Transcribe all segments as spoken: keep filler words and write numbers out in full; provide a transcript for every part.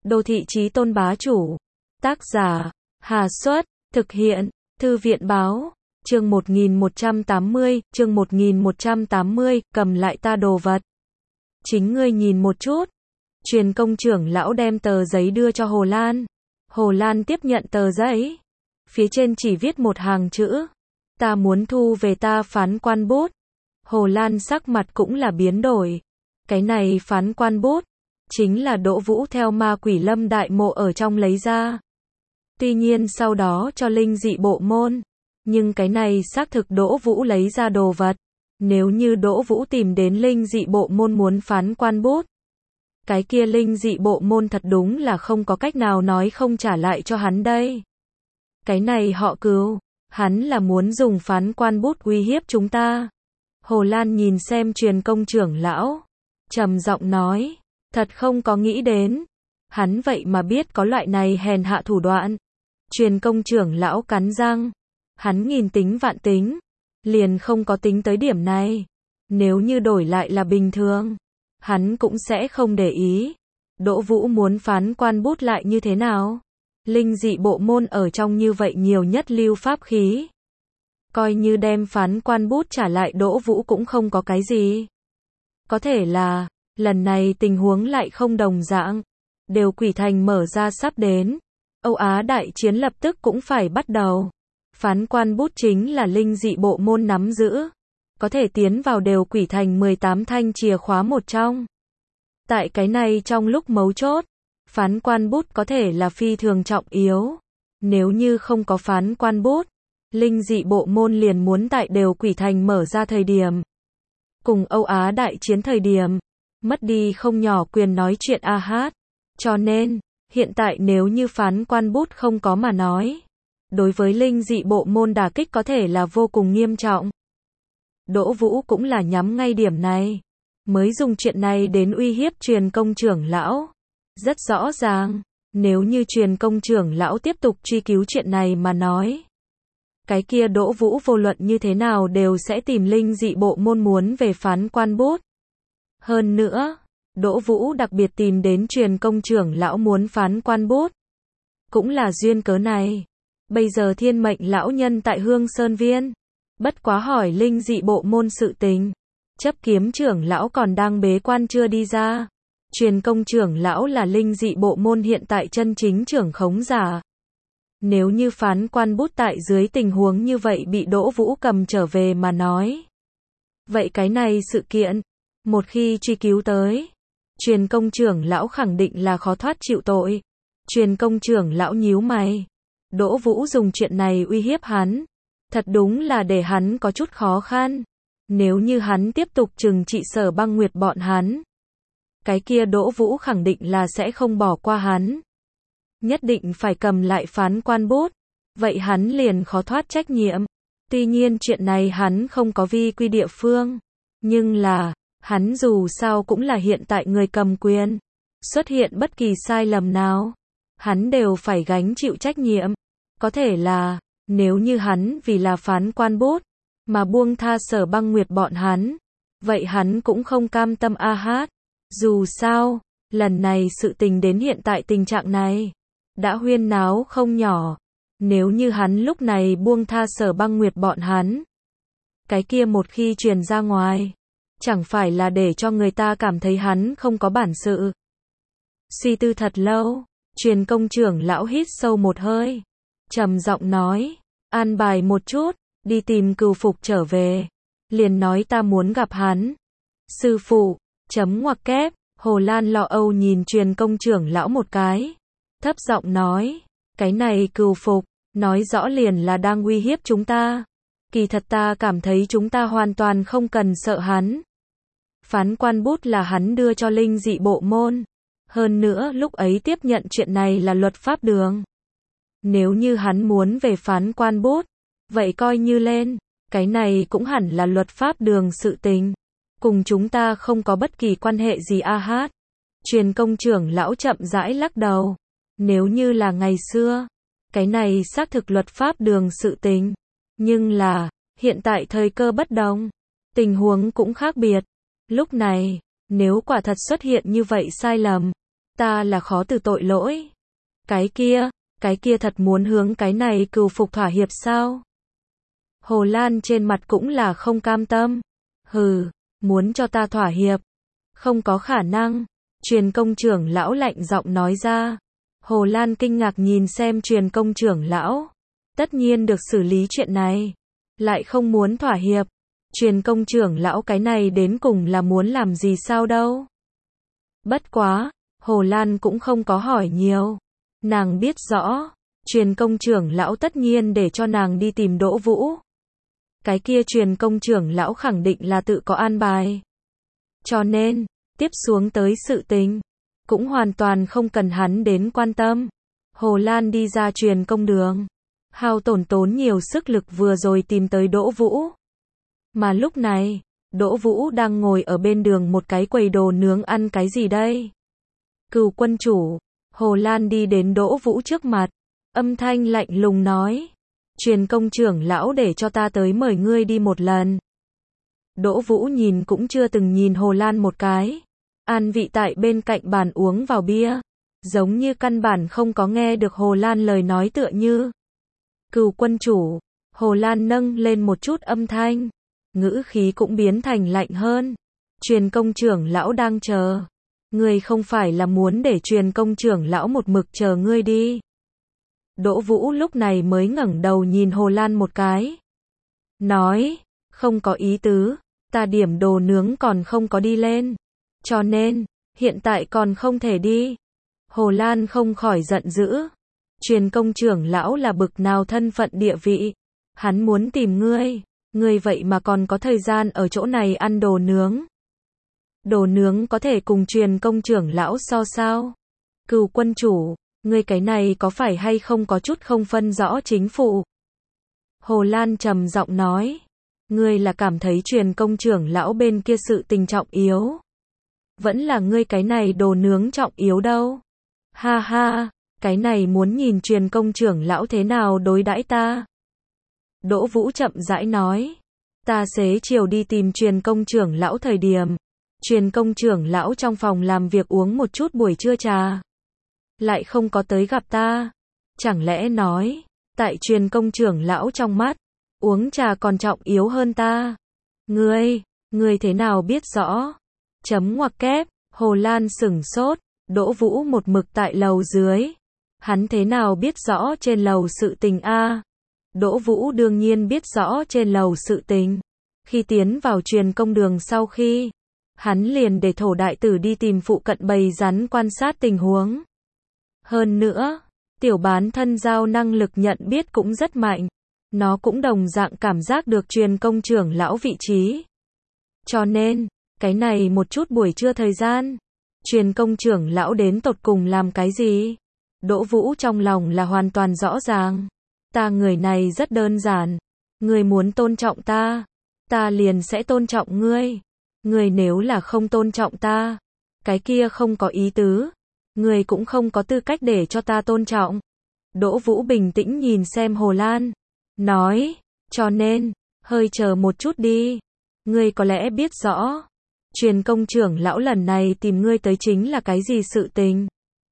Đô thị chí tôn bá chủ. Tác giả, Hà Xuất, thực hiện, Thư viện báo. Chương một nghìn một trăm tám mươi, chương một nghìn một trăm tám mươi, cầm lại ta đồ vật. Chính ngươi nhìn một chút. Truyền công trưởng lão đem tờ giấy đưa cho Hồ Lan. Hồ Lan tiếp nhận tờ giấy. Phía trên chỉ viết một hàng chữ. Ta muốn thu về ta phán quan bút. Hồ Lan sắc mặt cũng là biến đổi. Cái này phán quan bút, chính là Đỗ Vũ theo ma quỷ lâm đại mộ ở trong lấy ra. Tuy nhiên sau đó cho linh dị bộ môn. Nhưng cái này xác thực Đỗ Vũ lấy ra đồ vật. Nếu như Đỗ Vũ tìm đến linh dị bộ môn muốn phán quan bút, cái kia linh dị bộ môn thật đúng là không có cách nào nói không trả lại cho hắn đây. Cái này họ Cừu, hắn là muốn dùng phán quan bút uy hiếp chúng ta. Hồ Lan nhìn xem truyền công trưởng lão, trầm giọng nói, thật không có nghĩ đến. Hắn vậy mà biết có loại này hèn hạ thủ đoạn. Truyền công trưởng lão cắn răng. Hắn nghìn tính vạn tính, liền không có tính tới điểm này. Nếu như đổi lại là bình thường, hắn cũng sẽ không để ý. Đỗ Vũ muốn phán quan bút lại như thế nào? Linh dị bộ môn ở trong như vậy nhiều nhất lưu pháp khí. Coi như đem phán quan bút trả lại Đỗ Vũ cũng không có cái gì. Có thể là, lần này tình huống lại không đồng dạng. Đều quỷ thành mở ra sắp đến. Âu Á đại chiến lập tức cũng phải bắt đầu. Phán quan bút chính là linh dị bộ môn nắm giữ. Có thể tiến vào đều quỷ thành mười tám thanh chìa khóa một trong. Tại cái này trong lúc mấu chốt, phán quan bút có thể là phi thường trọng yếu. Nếu như không có phán quan bút, linh dị bộ môn liền muốn tại đều quỷ thành mở ra thời điểm. Cùng Âu Á đại chiến thời điểm, mất đi không nhỏ quyền nói chuyện a hát. Cho nên, hiện tại nếu như phán quan bút không có mà nói, đối với linh dị bộ môn đả kích có thể là vô cùng nghiêm trọng. Đỗ Vũ cũng là nhắm ngay điểm này, mới dùng chuyện này đến uy hiếp truyền công trưởng lão. Rất rõ ràng, nếu như truyền công trưởng lão tiếp tục truy cứu chuyện này mà nói, cái kia Đỗ Vũ vô luận như thế nào đều sẽ tìm linh dị bộ môn muốn về phán quan bút. Hơn nữa, Đỗ Vũ đặc biệt tìm đến truyền công trưởng lão muốn phán quan bút. Cũng là duyên cớ này. Bây giờ thiên mệnh lão nhân tại Hương Sơn Viên. Bất quá hỏi linh dị bộ môn sự tình. Chấp kiếm trưởng lão còn đang bế quan chưa đi ra. Truyền công trưởng lão là linh dị bộ môn hiện tại chân chính trưởng khống giả. Nếu như phán quan bút tại dưới tình huống như vậy bị Đỗ Vũ cầm trở về mà nói. Vậy cái này sự kiện, một khi truy cứu tới, truyền công trưởng lão khẳng định là khó thoát chịu tội. Truyền công trưởng lão nhíu mày. Đỗ Vũ dùng chuyện này uy hiếp hắn. Thật đúng là để hắn có chút khó khăn. Nếu như hắn tiếp tục trừng trị Sở Băng Nguyệt bọn hắn, cái kia Đỗ Vũ khẳng định là sẽ không bỏ qua hắn. Nhất định phải cầm lại phán quan bút. Vậy hắn liền khó thoát trách nhiệm. Tuy nhiên chuyện này hắn không có vi quy địa phương. Nhưng là, hắn dù sao cũng là hiện tại người cầm quyền. Xuất hiện bất kỳ sai lầm nào, hắn đều phải gánh chịu trách nhiệm. Có thể là, nếu như hắn vì là phán quan bút, mà buông tha Sở Băng Nguyệt bọn hắn, vậy hắn cũng không cam tâm a hát. Dù sao, lần này sự tình đến hiện tại tình trạng này, đã huyên náo không nhỏ. Nếu như hắn lúc này buông tha Sở Băng Nguyệt bọn hắn, cái kia một khi truyền ra ngoài, chẳng phải là để cho người ta cảm thấy hắn không có bản sự. Suy tư thật lâu, truyền công trưởng lão hít sâu một hơi, trầm giọng nói, an bài một chút, đi tìm Cừu Phục trở về, liền nói ta muốn gặp hắn. Sư phụ, chấm ngoặc kép, Hồ Lan lo âu nhìn truyền công trưởng lão một cái, thấp giọng nói, cái này Cừu Phục, nói rõ liền là đang uy hiếp chúng ta. Kỳ thật ta cảm thấy chúng ta hoàn toàn không cần sợ hắn. Phán quan bút là hắn đưa cho linh dị bộ môn. Hơn nữa lúc ấy tiếp nhận chuyện này là luật pháp đường. Nếu như hắn muốn về phán quan bút, vậy coi như lên, cái này cũng hẳn là luật pháp đường sự tình. Cùng chúng ta không có bất kỳ quan hệ gì a hát. Truyền công trưởng lão chậm rãi lắc đầu. Nếu như là ngày xưa, cái này xác thực luật pháp đường sự tình. Nhưng là, hiện tại thời cơ bất đồng, tình huống cũng khác biệt. Lúc này, nếu quả thật xuất hiện như vậy sai lầm, ta là khó từ tội lỗi. Cái kia, cái kia thật muốn hướng cái này cừu phục thỏa hiệp sao? Hồ Lan trên mặt cũng là không cam tâm. Hừ, muốn cho ta thỏa hiệp? Không có khả năng. Truyền công trưởng lão lạnh giọng nói ra. Hồ Lan kinh ngạc nhìn xem truyền công trưởng lão. Tất nhiên được xử lý chuyện này. Lại không muốn thỏa hiệp. Truyền công trưởng lão cái này đến cùng là muốn làm gì sao đâu. Bất quá, Hồ Lan cũng không có hỏi nhiều. Nàng biết rõ, truyền công trưởng lão tất nhiên để cho nàng đi tìm Đỗ Vũ. Cái kia truyền công trưởng lão khẳng định là tự có an bài. Cho nên, tiếp xuống tới sự tình, cũng hoàn toàn không cần hắn đến quan tâm. Hồ Lan đi ra truyền công đường, hao tổn tốn nhiều sức lực vừa rồi tìm tới Đỗ Vũ. Mà lúc này, Đỗ Vũ đang ngồi ở bên đường một cái quầy đồ nướng ăn cái gì đây? Cừu quân chủ. Hồ Lan đi đến Đỗ Vũ trước mặt, âm thanh lạnh lùng nói. Truyền công trưởng lão để cho ta tới mời ngươi đi một lần. Đỗ Vũ nhìn cũng chưa từng nhìn Hồ Lan một cái. An vị tại bên cạnh bàn uống vào bia. Giống như căn bản không có nghe được Hồ Lan lời nói tựa như. Cừu quân chủ. Hồ Lan nâng lên một chút âm thanh. Ngữ khí cũng biến thành lạnh hơn. Truyền công trưởng lão đang chờ. Ngươi không phải là muốn để truyền công trưởng lão một mực chờ ngươi đi. Đỗ Vũ lúc này mới ngẩng đầu nhìn Hồ Lan một cái. Nói, không có ý tứ, ta điểm đồ nướng còn không có đi lên. Cho nên, hiện tại còn không thể đi. Hồ Lan không khỏi giận dữ. Truyền công trưởng lão là bực nào thân phận địa vị. Hắn muốn tìm ngươi, ngươi vậy mà còn có thời gian ở chỗ này ăn đồ nướng. Đồ nướng có thể cùng truyền công trưởng lão so sao? Cừu quân chủ, ngươi cái này có phải hay không có chút không phân rõ chính phụ? Hồ Lan trầm giọng nói. Ngươi là cảm thấy truyền công trưởng lão bên kia sự tình trọng yếu. Vẫn là ngươi cái này đồ nướng trọng yếu đâu. Ha ha, cái này muốn nhìn truyền công trưởng lão thế nào đối đãi ta. Đỗ Vũ chậm rãi nói. Ta xế chiều đi tìm truyền công trưởng lão thời điểm. Truyền công trưởng lão trong phòng làm việc uống một chút buổi trưa trà. Lại không có tới gặp ta. Chẳng lẽ nói, tại truyền công trưởng lão trong mắt, uống trà còn trọng yếu hơn ta. Ngươi, ngươi thế nào biết rõ? Chấm ngoặc kép, Hồ Lan sửng sốt, Đỗ Vũ một mực tại lầu dưới. Hắn thế nào biết rõ trên lầu sự tình a? Đỗ Vũ đương nhiên biết rõ trên lầu sự tình. Khi tiến vào truyền công đường sau khi, hắn liền để thổ đại tử đi tìm phụ cận bầy rắn quan sát tình huống. Hơn nữa, tiểu bán thân giao năng lực nhận biết cũng rất mạnh. Nó cũng đồng dạng cảm giác được truyền công trưởng lão vị trí. Cho nên, cái này một chút buổi trưa thời gian, truyền công trưởng lão đến tột cùng làm cái gì? Đỗ Vũ trong lòng là hoàn toàn rõ ràng. Ta người này rất đơn giản. Ngươi muốn tôn trọng ta, ta liền sẽ tôn trọng ngươi. Ngươi nếu là không tôn trọng ta, cái kia không có ý tứ. Ngươi cũng không có tư cách để cho ta tôn trọng. Đỗ Vũ bình tĩnh nhìn xem Hồ Lan. Nói, cho nên, hơi chờ một chút đi. Ngươi có lẽ biết rõ. Truyền công trưởng lão lần này tìm ngươi tới chính là cái gì sự tình?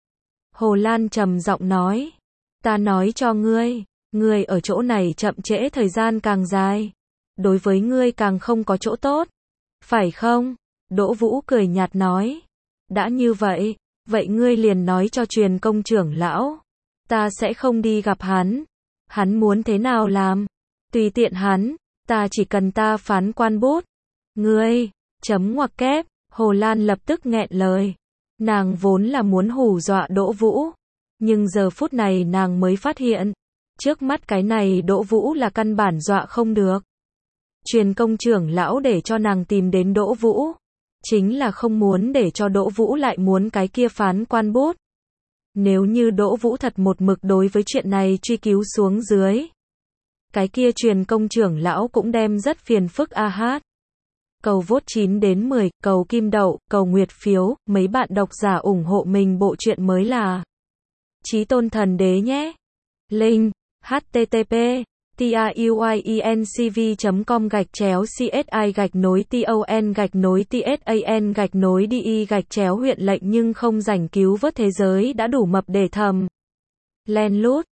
Hồ Lan trầm giọng nói. Ta nói cho ngươi, ngươi ở chỗ này chậm trễ thời gian càng dài. Đối với ngươi càng không có chỗ tốt. Phải không? Đỗ Vũ cười nhạt nói. Đã như vậy, vậy ngươi liền nói cho truyền công trưởng lão. Ta sẽ không đi gặp hắn. Hắn muốn thế nào làm? Tùy tiện hắn, ta chỉ cần ta phán quan bút. Ngươi, chấm ngoặc kép, Hồ Lan lập tức nghẹn lời. Nàng vốn là muốn hù dọa Đỗ Vũ. Nhưng giờ phút này nàng mới phát hiện. Trước mắt cái này Đỗ Vũ là căn bản dọa không được. Truyền công trưởng lão để cho nàng tìm đến Đỗ Vũ. Chính là không muốn để cho Đỗ Vũ lại muốn cái kia phán quan bút. Nếu như Đỗ Vũ thật một mực đối với chuyện này truy cứu xuống dưới. Cái kia truyền công trưởng lão cũng đem rất phiền phức a hát. Cầu vote chín đến mười, cầu kim đậu, cầu nguyệt phiếu, mấy bạn độc giả ủng hộ mình bộ truyện mới là Chí Tôn Thần Đế nhé. Link, http tiuyuyencv chấm com gạch chéo csi gạch nối ton gạch nối tsan gạch nối đi gạch chéo huyện lệnh nhưng không rảnh cứu vớt thế giới đã đủ mập để thầm len lút.